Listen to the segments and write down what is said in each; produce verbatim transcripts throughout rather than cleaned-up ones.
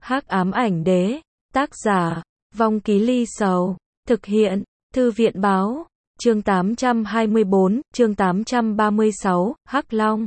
Hắc ám ảnh đế, tác giả, Vong Ký Ly Sầu, thực hiện, Thư viện báo, chương tám trăm hai mươi bốn, chương tám trăm ba mươi sáu, Hắc Long.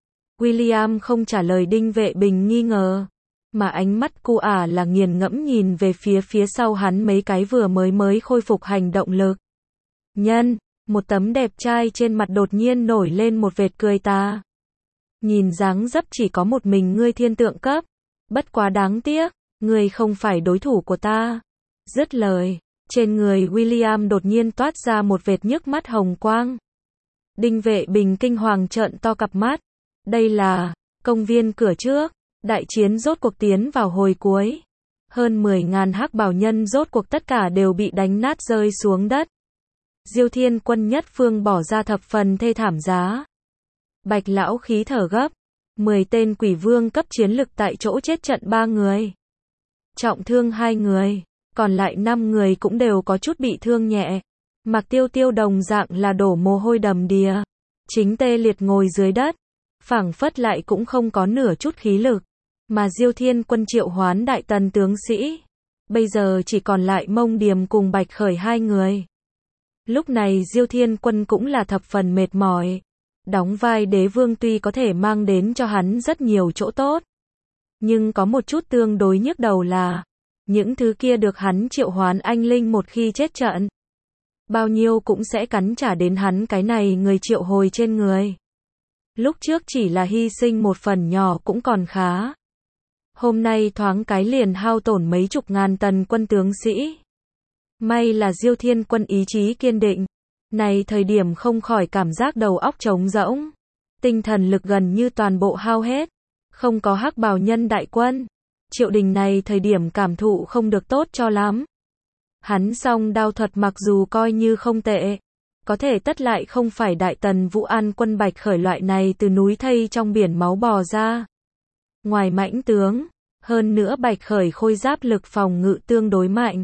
William không trả lời Đinh Vệ Bình nghi ngờ, mà ánh mắt cu ả là nghiền ngẫm nhìn về phía phía sau hắn mấy cái vừa mới mới khôi phục hành động lực. Nhân, một tấm đẹp trai trên mặt đột nhiên nổi lên một vệt cười tà. Nhìn dáng dấp chỉ có một mình ngươi thiên tượng cấp, bất quá đáng tiếc, ngươi không phải đối thủ của ta. Dứt lời, trên người William đột nhiên toát ra một vệt nhức mắt hồng quang. Đinh Vệ Bình kinh hoàng trợn to cặp mắt. Đây là công viên cửa trước, đại chiến rốt cuộc tiến vào hồi cuối. Hơn mười ngàn hắc bào nhân rốt cuộc tất cả đều bị đánh nát rơi xuống đất. Diêu Thiên Quân nhất phương bỏ ra thập phần thê thảm giá. Bạch lão khí thở gấp, mười tên quỷ vương cấp chiến lực tại chỗ chết trận ba người, trọng thương hai người, còn lại năm người cũng đều có chút bị thương nhẹ. Mạc Tiêu Tiêu đồng dạng là đổ mồ hôi đầm đìa, chính tê liệt ngồi dưới đất, phảng phất lại cũng không có nửa chút khí lực. Mà Diêu Thiên Quân triệu hoán đại tần tướng sĩ, bây giờ chỉ còn lại Mông Điềm cùng Bạch Khởi hai người. Lúc này Diêu Thiên Quân cũng là thập phần mệt mỏi. Đóng vai đế vương tuy có thể mang đến cho hắn rất nhiều chỗ tốt, nhưng có một chút tương đối nhức đầu là, những thứ kia được hắn triệu hoán anh linh một khi chết trận, bao nhiêu cũng sẽ cắn trả đến hắn cái này người triệu hồi trên người. Lúc trước chỉ là hy sinh một phần nhỏ cũng còn khá. Hôm nay thoáng cái liền hao tổn mấy chục ngàn tần quân tướng sĩ. May là Diêu Thiên Quân ý chí kiên định. Này thời điểm không khỏi cảm giác đầu óc trống rỗng. Tinh thần lực gần như toàn bộ hao hết. Không có hắc bào nhân đại quân. Triệu Đình này thời điểm cảm thụ không được tốt cho lắm. Hắn song đao thuật mặc dù coi như không tệ, có thể tất lại không phải đại tần Vũ An quân Bạch Khởi loại này từ núi thây trong biển máu bò ra. Ngoài mãnh tướng, hơn nữa Bạch Khởi khôi giáp lực phòng ngự tương đối mạnh.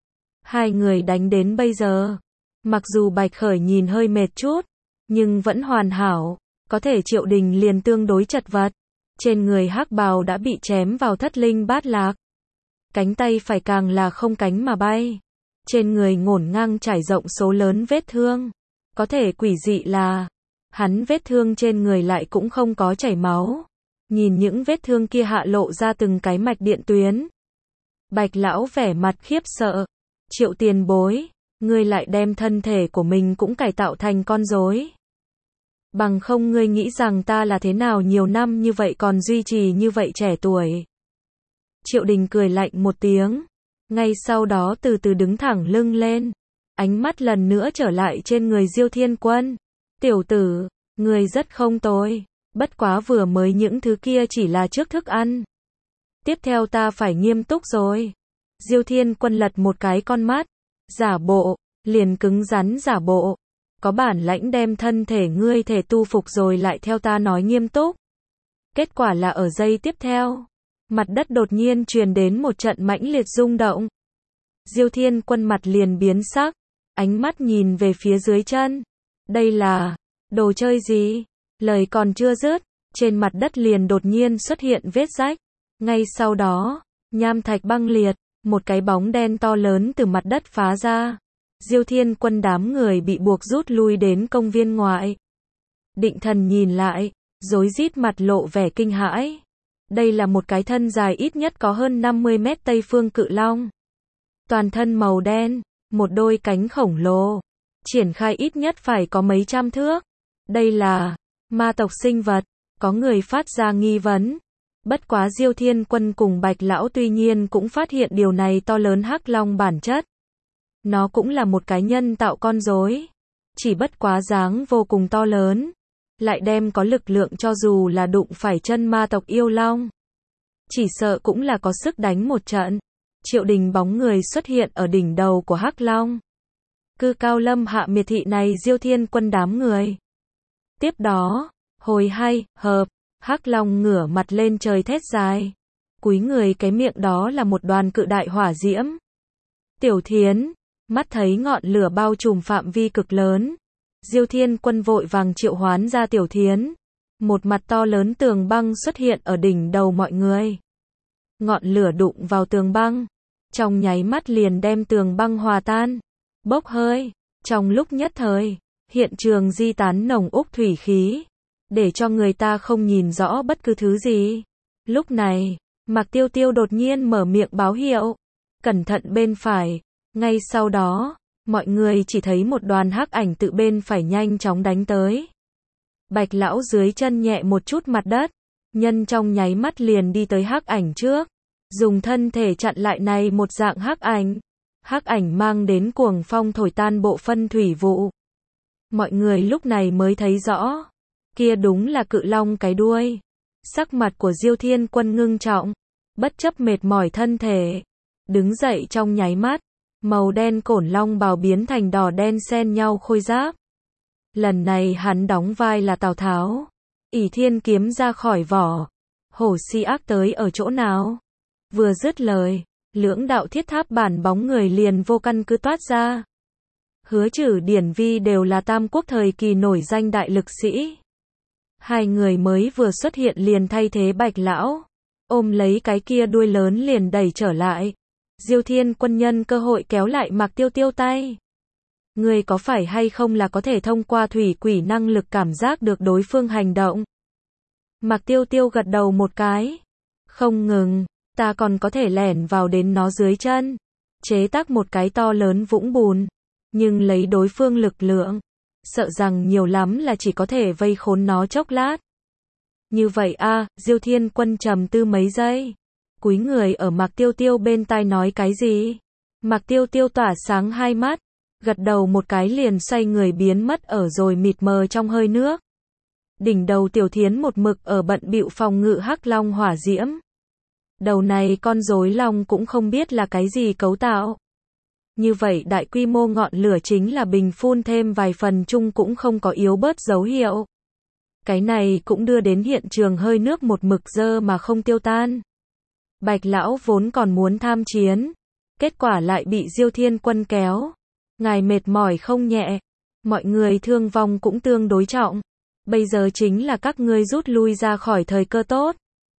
Hai người đánh đến bây giờ, mặc dù Bạch Khởi nhìn hơi mệt chút, nhưng vẫn hoàn hảo, có thể Triệu Đình liền tương đối chật vật. Trên người hắc bào đã bị chém vào thất linh bát lạc. Cánh tay phải càng là không cánh mà bay. Trên người ngổn ngang trải rộng số lớn vết thương. Có thể quỷ dị là, hắn vết thương trên người lại cũng không có chảy máu. Nhìn những vết thương kia hạ lộ ra từng cái mạch điện tuyến. Bạch lão vẻ mặt khiếp sợ. Triệu tiền bối, ngươi lại đem thân thể của mình cũng cải tạo thành con rối. Bằng không ngươi nghĩ rằng ta là thế nào nhiều năm như vậy còn duy trì như vậy trẻ tuổi. Triệu Đình cười lạnh một tiếng, ngay sau đó từ từ đứng thẳng lưng lên, ánh mắt lần nữa trở lại trên người Diêu Thiên Quân. Tiểu tử, ngươi rất không tồi, bất quá vừa mới những thứ kia chỉ là trước thức ăn. Tiếp theo ta phải nghiêm túc rồi. Diêu Thiên Quân lật một cái con mắt, giả bộ, liền cứng rắn giả bộ. Có bản lãnh đem thân thể ngươi thể tu phục rồi lại theo ta nói nghiêm túc. Kết quả là ở giây tiếp theo, mặt đất đột nhiên truyền đến một trận mãnh liệt rung động. Diêu Thiên Quân mặt liền biến sắc, ánh mắt nhìn về phía dưới chân. Đây là đồ chơi gì? Lời còn chưa dứt, trên mặt đất liền đột nhiên xuất hiện vết rách. Ngay sau đó, nham thạch băng liệt, một cái bóng đen to lớn từ mặt đất phá ra. Diêu Thiên Quân đám người bị buộc rút lui đến công viên ngoại. Định Thần nhìn lại, rối rít mặt lộ vẻ kinh hãi. Đây là một cái thân dài ít nhất có hơn năm mươi mét Tây Phương cự long. Toàn thân màu đen, một đôi cánh khổng lồ, triển khai ít nhất phải có mấy trăm thước. Đây là ma tộc sinh vật, có người phát ra nghi vấn. Bất quá Diêu Thiên Quân cùng Bạch lão tuy nhiên cũng phát hiện điều này to lớn hắc long bản chất. Nó cũng là một cái nhân tạo con rối, chỉ bất quá dáng vô cùng to lớn, lại đem có lực lượng cho dù là đụng phải chân ma tộc yêu long, chỉ sợ cũng là có sức đánh một trận. Triệu Đình bóng người xuất hiện ở đỉnh đầu của hắc long. Cư cao lâm hạ miệt thị này Diêu Thiên Quân đám người. Tiếp đó, hồi hay, hợp, hắc long ngửa mặt lên trời thét dài. Cúi người cái miệng đó là một đoàn cự đại hỏa diễm. Tiểu Thiến, mắt thấy ngọn lửa bao trùm phạm vi cực lớn. Diêu Thiên Quân vội vàng triệu hoán ra Tiểu Thiến. Một mặt to lớn tường băng xuất hiện ở đỉnh đầu mọi người. ngọn lửa đụng vào tường băng, trong nháy mắt liền đem tường băng hòa tan, bốc hơi, trong lúc nhất thời, hiện trường di tán nồng úc thủy khí, để cho người ta không nhìn rõ bất cứ thứ gì. Lúc này, Mạc Tiêu Tiêu đột nhiên mở miệng báo hiệu, cẩn thận bên phải, ngay sau đó, mọi người chỉ thấy một đoàn hắc ảnh tự bên phải nhanh chóng đánh tới. Bạch lão dưới chân nhẹ một chút mặt đất, nhân trong nháy mắt liền đi tới hắc ảnh trước, dùng thân thể chặn lại này một dạng hắc ảnh. Hắc ảnh mang đến cuồng phong thổi tan bộ phân thủy vụ. Mọi người lúc này mới thấy rõ, kia đúng là cự long cái đuôi. Sắc mặt của Diêu Thiên Quân ngưng trọng, bất chấp mệt mỏi thân thể, đứng dậy trong nháy mắt, màu đen cổn long bào biến thành đỏ đen xen nhau khôi giáp. Lần này hắn đóng vai là Tào Tháo. Ỷ Thiên kiếm ra khỏi vỏ. Hổ si ác tới ở chỗ nào? Vừa dứt lời, lưỡng đạo thiết tháp bản bóng người liền vô căn cứ toát ra. Hứa Trử Điển Vi đều là Tam Quốc thời kỳ nổi danh đại lực sĩ. Hai người mới vừa xuất hiện liền thay thế Bạch lão, ôm lấy cái kia đuôi lớn liền đẩy trở lại. Diêu Thiên Quân nhân cơ hội kéo lại Mạc Tiêu Tiêu tay. Ngươi có phải hay không là có thể thông qua thủy quỷ năng lực cảm giác được đối phương hành động? Mạc Tiêu Tiêu gật đầu một cái. Không ngừng, ta còn có thể lẻn vào đến nó dưới chân, chế tác một cái to lớn vũng bùn, nhưng lấy đối phương lực lượng, sợ rằng nhiều lắm là chỉ có thể vây khốn nó chốc lát. Như vậy a, Diêu Thiên Quân trầm tư mấy giây, cúi người ở Mạc Tiêu Tiêu bên tai nói cái gì? Mạc Tiêu Tiêu tỏa sáng hai mắt, gật đầu một cái liền xoay người biến mất ở rồi mịt mờ trong hơi nước. Đỉnh đầu Tiểu Thiến một mực ở bận bịu phòng ngự hắc long hỏa diễm. Đầu này con rối long cũng không biết là cái gì cấu tạo. Như vậy đại quy mô ngọn lửa chính là bình phun thêm vài phần chung cũng không có yếu bớt dấu hiệu. Cái này cũng đưa đến hiện trường hơi nước một mực dơ mà không tiêu tan. Bạch lão vốn còn muốn tham chiến, kết quả lại bị Diêu Thiên Quân kéo. Ngài mệt mỏi không nhẹ, mọi người thương vong cũng tương đối trọng. Bây giờ chính là các ngươi rút lui ra khỏi thời cơ tốt.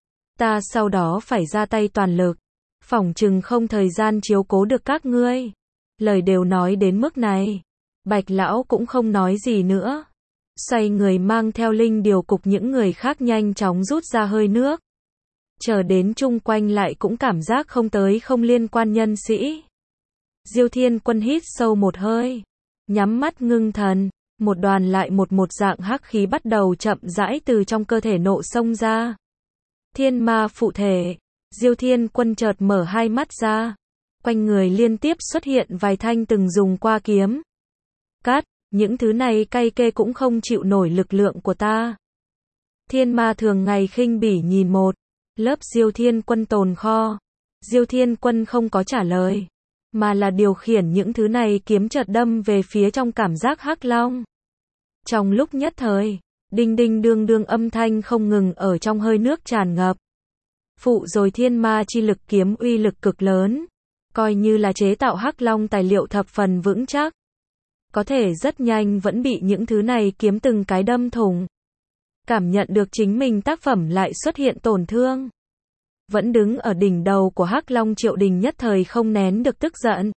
Ta sau đó phải ra tay toàn lực, phỏng chừng không thời gian chiếu cố được các ngươi. Lời đều nói đến mức này, Bạch lão cũng không nói gì nữa. Xoay người mang theo linh điều cục những người khác nhanh chóng rút ra hơi nước. Chờ đến chung quanh lại cũng cảm giác không tới không liên quan nhân sĩ. Diêu Thiên Quân hít sâu một hơi, nhắm mắt ngưng thần, một đoàn lại một một dạng hắc khí bắt đầu chậm rãi từ trong cơ thể nộ xông ra. Thiên ma phụ thể, Diêu Thiên Quân chợt mở hai mắt ra, quanh người liên tiếp xuất hiện vài thanh từng dùng qua kiếm. Cát, những thứ này cay kê cũng không chịu nổi lực lượng của ta. Thiên ma thường ngày khinh bỉ nhìn một lớp Diêu Thiên Quân tồn kho. Diêu Thiên Quân không có trả lời, mà là điều khiển những thứ này kiếm chợt đâm về phía trong cảm giác hắc long. Trong lúc nhất thời, đinh đinh đương đương âm thanh không ngừng ở trong hơi nước tràn ngập. Phụ rồi thiên ma chi lực kiếm uy lực cực lớn, coi như là chế tạo hắc long tài liệu thập phần vững chắc. Có thể rất nhanh vẫn bị những thứ này kiếm từng cái đâm thủng. Cảm nhận được chính mình tác phẩm lại xuất hiện tổn thương. Vẫn đứng ở đỉnh đầu của hắc long Triệu Đình nhất thời không nén được tức giận.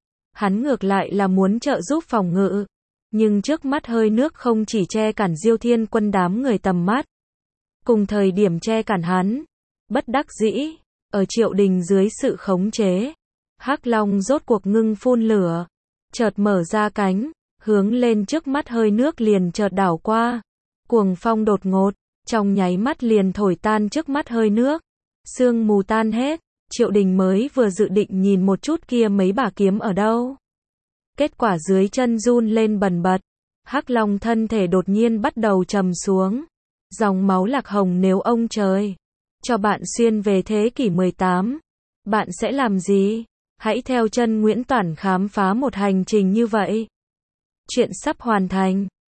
Hắn ngược lại là muốn trợ giúp phòng ngự. Nhưng trước mắt hơi nước không chỉ che cản Diêu Thiên Quân đám người tầm mắt. Cùng thời điểm che cản hắn. Bất đắc dĩ, ở Triệu Đình dưới sự khống chế. Hắc long rốt cuộc ngưng phun lửa. Chợt mở ra cánh, hướng lên trước mắt hơi nước liền chợt đảo qua. Cuồng phong đột ngột, trong nháy mắt liền thổi tan trước mắt hơi nước. Sương mù tan hết, Triệu Đình mới vừa dự định nhìn một chút kia mấy bả kiếm ở đâu. Kết quả dưới chân run lên bần bật, hắc long thân thể đột nhiên bắt đầu trầm xuống. Dòng máu lạc hồng nếu ông trời cho bạn xuyên về thế kỷ mười tám, bạn sẽ làm gì? Hãy theo chân Nguyễn Toản khám phá một hành trình như vậy. Chuyện sắp hoàn thành.